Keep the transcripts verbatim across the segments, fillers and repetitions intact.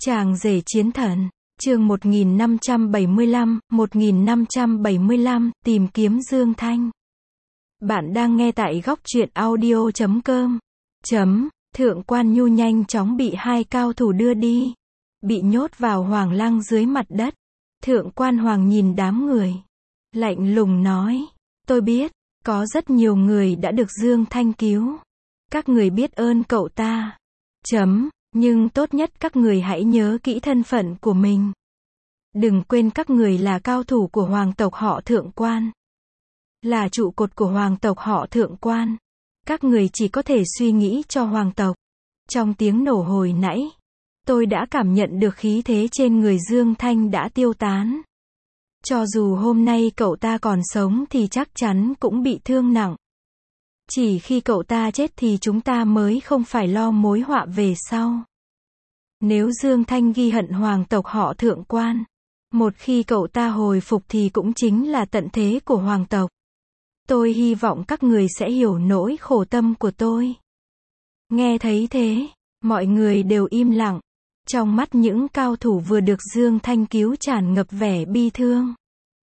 Chàng rể chiến thần, chương một nghìn năm trăm bảy mươi lăm, một nghìn năm trăm bảy mươi lăm, tìm kiếm Dương Thanh. Bạn đang nghe tại góc truyện audio chấm com. Chấm, Thượng Quan Nhu nhanh chóng bị hai cao thủ đưa đi. Bị nhốt vào hoàng lăng dưới mặt đất. Thượng Quan Hoàng nhìn đám người. Lạnh lùng nói, tôi biết, có rất nhiều người đã được Dương Thanh cứu. Các người biết ơn cậu ta. Chấm, nhưng tốt nhất các người hãy nhớ kỹ thân phận của mình. Đừng quên các người là cao thủ của hoàng tộc họ Thượng Quan. Là trụ cột của hoàng tộc họ Thượng Quan. Các người chỉ có thể suy nghĩ cho hoàng tộc. Trong tiếng nổ hồi nãy, tôi đã cảm nhận được khí thế trên người Dương Thanh đã tiêu tán. Cho dù hôm nay cậu ta còn sống thì chắc chắn cũng bị thương nặng. Chỉ khi cậu ta chết thì chúng ta mới không phải lo mối họa về sau. Nếu Dương Thanh ghi hận hoàng tộc họ Thượng Quan, một khi cậu ta hồi phục thì cũng chính là tận thế của hoàng tộc. Tôi hy vọng các người sẽ hiểu nỗi khổ tâm của tôi. Nghe thấy thế, mọi người đều im lặng. Trong mắt những cao thủ vừa được Dương Thanh cứu tràn ngập vẻ bi thương.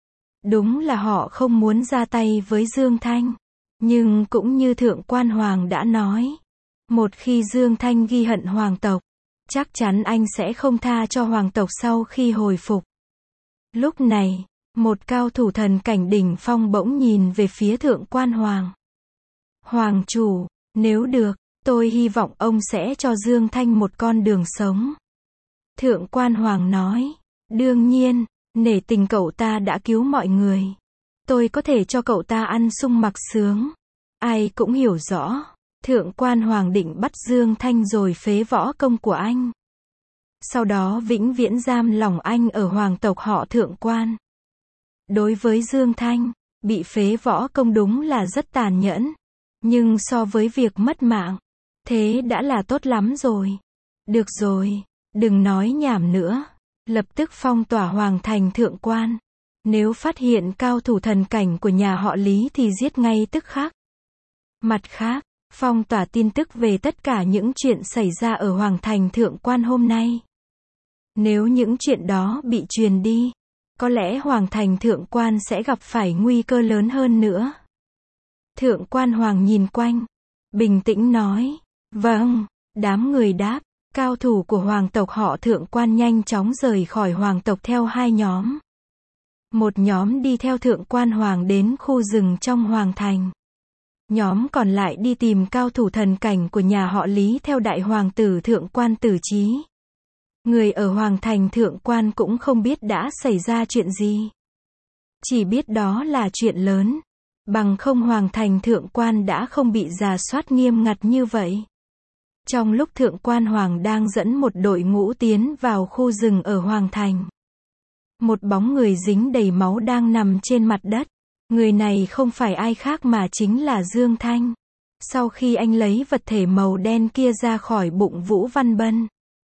Đúng là họ không muốn ra tay với Dương Thanh. Nhưng cũng như Thượng Quan Hoàng đã nói, một khi Dương Thanh ghi hận hoàng tộc, chắc chắn anh sẽ không tha cho hoàng tộc sau khi hồi phục. Lúc này, một cao thủ thần cảnh đỉnh phong bỗng nhìn về phía Thượng Quan Hoàng. Hoàng chủ, nếu được, tôi hy vọng ông sẽ cho Dương Thanh một con đường sống. Thượng Quan Hoàng nói, đương nhiên, nể tình cậu ta đã cứu mọi người. Tôi có thể cho cậu ta ăn sung mặc sướng. Ai cũng hiểu rõ, Thượng Quan Hoàng định bắt Dương Thanh rồi phế võ công của anh. Sau đó vĩnh viễn giam lỏng anh ở hoàng tộc họ Thượng Quan. Đối với Dương Thanh, bị phế võ công đúng là rất tàn nhẫn. Nhưng so với việc mất mạng, thế đã là tốt lắm rồi. Được rồi, đừng nói nhảm nữa. Lập tức phong tỏa hoàng thành Thượng Quan. Nếu phát hiện cao thủ thần cảnh của nhà họ Lý thì giết ngay tức khắc. Mặt khác, phong tỏa tin tức về tất cả những chuyện xảy ra ở Hoàng thành Thượng Quan hôm nay. Nếu những chuyện đó bị truyền đi, có lẽ Hoàng thành Thượng Quan sẽ gặp phải nguy cơ lớn hơn nữa. Thượng Quan Hoàng nhìn quanh, bình tĩnh nói, vâng, đám người đáp, cao thủ của hoàng tộc họ Thượng Quan nhanh chóng rời khỏi hoàng tộc theo hai nhóm. Một nhóm đi theo Thượng Quan Hoàng đến khu rừng trong hoàng thành. Nhóm còn lại đi tìm cao thủ thần cảnh của nhà họ Lý theo đại hoàng tử Thượng Quan Tử Chí. Người ở hoàng thành Thượng Quan cũng không biết đã xảy ra chuyện gì. Chỉ biết đó là chuyện lớn. Bằng không hoàng thành Thượng Quan đã không bị rà soát nghiêm ngặt như vậy. Trong lúc Thượng Quan Hoàng đang dẫn một đội ngũ tiến vào khu rừng ở hoàng thành. Một bóng người dính đầy máu đang nằm trên mặt đất. Người này không phải ai khác mà chính là Dương Thanh. Sau khi anh lấy vật thể màu đen kia ra khỏi bụng Vũ Văn Bân,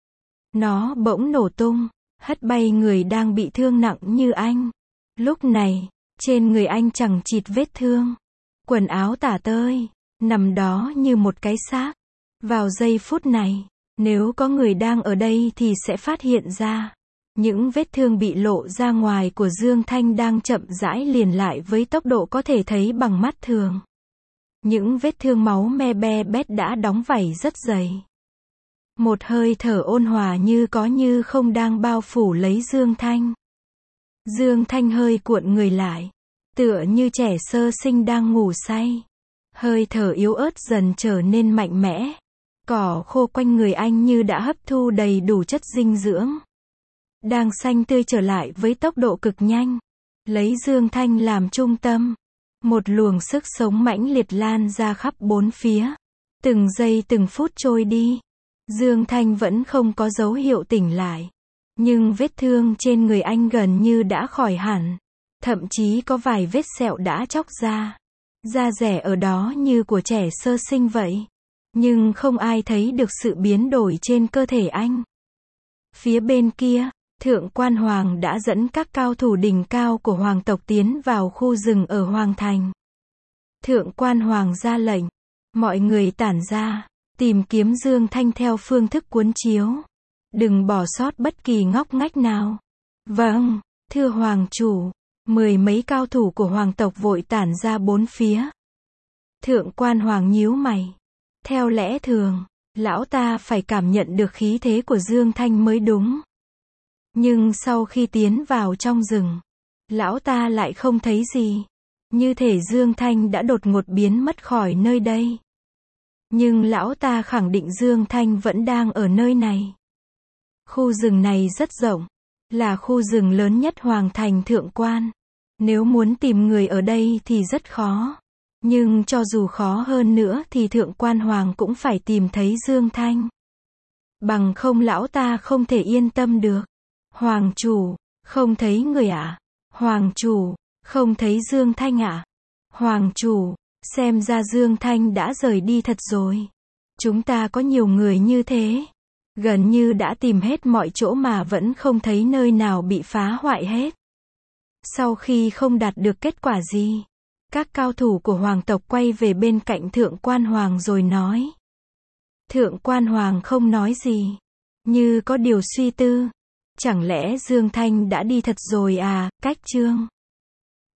nó bỗng nổ tung, hất bay người đang bị thương nặng như anh. Lúc này, trên người anh chẳng chịt vết thương. Quần áo tả tơi, nằm đó như một cái xác. Vào giây phút này, nếu có người đang ở đây thì sẽ phát hiện ra. Những vết thương bị lộ ra ngoài của Dương Thanh đang chậm rãi liền lại với tốc độ có thể thấy bằng mắt thường. Những vết thương máu me be bét đã đóng vảy rất dày. Một hơi thở ôn hòa như có như không đang bao phủ lấy Dương Thanh. Dương Thanh hơi cuộn người lại, tựa như trẻ sơ sinh đang ngủ say. Hơi thở yếu ớt dần trở nên mạnh mẽ. Cỏ khô quanh người anh như đã hấp thu đầy đủ chất dinh dưỡng. Đang xanh tươi trở lại với tốc độ cực nhanh. Lấy Dương Thanh làm trung tâm. Một luồng sức sống mãnh liệt lan ra khắp bốn phía. Từng giây từng phút trôi đi. Dương Thanh vẫn không có dấu hiệu tỉnh lại. Nhưng vết thương trên người anh gần như đã khỏi hẳn. Thậm chí có vài vết sẹo đã chóc ra. Da dẻ ở đó như của trẻ sơ sinh vậy. Nhưng không ai thấy được sự biến đổi trên cơ thể anh. Phía bên kia, Thượng Quan Hoàng đã dẫn các cao thủ đỉnh cao của hoàng tộc tiến vào khu rừng ở hoàng thành. Thượng Quan Hoàng ra lệnh, mọi người tản ra, tìm kiếm Dương Thanh theo phương thức cuốn chiếu. Đừng bỏ sót bất kỳ ngóc ngách nào. Vâng, thưa hoàng chủ. Mười mấy cao thủ của hoàng tộc vội tản ra bốn phía. Thượng quan hoàng nhíu mày. Theo lẽ thường, lão ta phải cảm nhận được khí thế của Dương Thanh mới đúng. Nhưng sau khi tiến vào trong rừng, lão ta lại không thấy gì. Như thể Dương Thanh đã đột ngột biến mất khỏi nơi đây. Nhưng lão ta khẳng định Dương Thanh vẫn đang ở nơi này. Khu rừng này rất rộng, là khu rừng lớn nhất hoàng thành Thượng Quan. Nếu muốn tìm người ở đây thì rất khó. Nhưng cho dù khó hơn nữa thì Thượng Quan Hoàng cũng phải tìm thấy Dương Thanh. Bằng không lão ta không thể yên tâm được. Hoàng chủ, không thấy người ạ. À? Hoàng chủ, không thấy Dương Thanh ạ. À? Hoàng chủ, xem ra Dương Thanh đã rời đi thật rồi. Chúng ta có nhiều người như thế. Gần như đã tìm hết mọi chỗ mà vẫn không thấy nơi nào bị phá hoại hết. Sau khi không đạt được kết quả gì, các cao thủ của hoàng tộc quay về bên cạnh Thượng Quan Hoàng rồi nói. Thượng Quan Hoàng không nói gì, như có điều suy tư. Chẳng lẽ Dương Thanh đã đi thật rồi à? Cách chương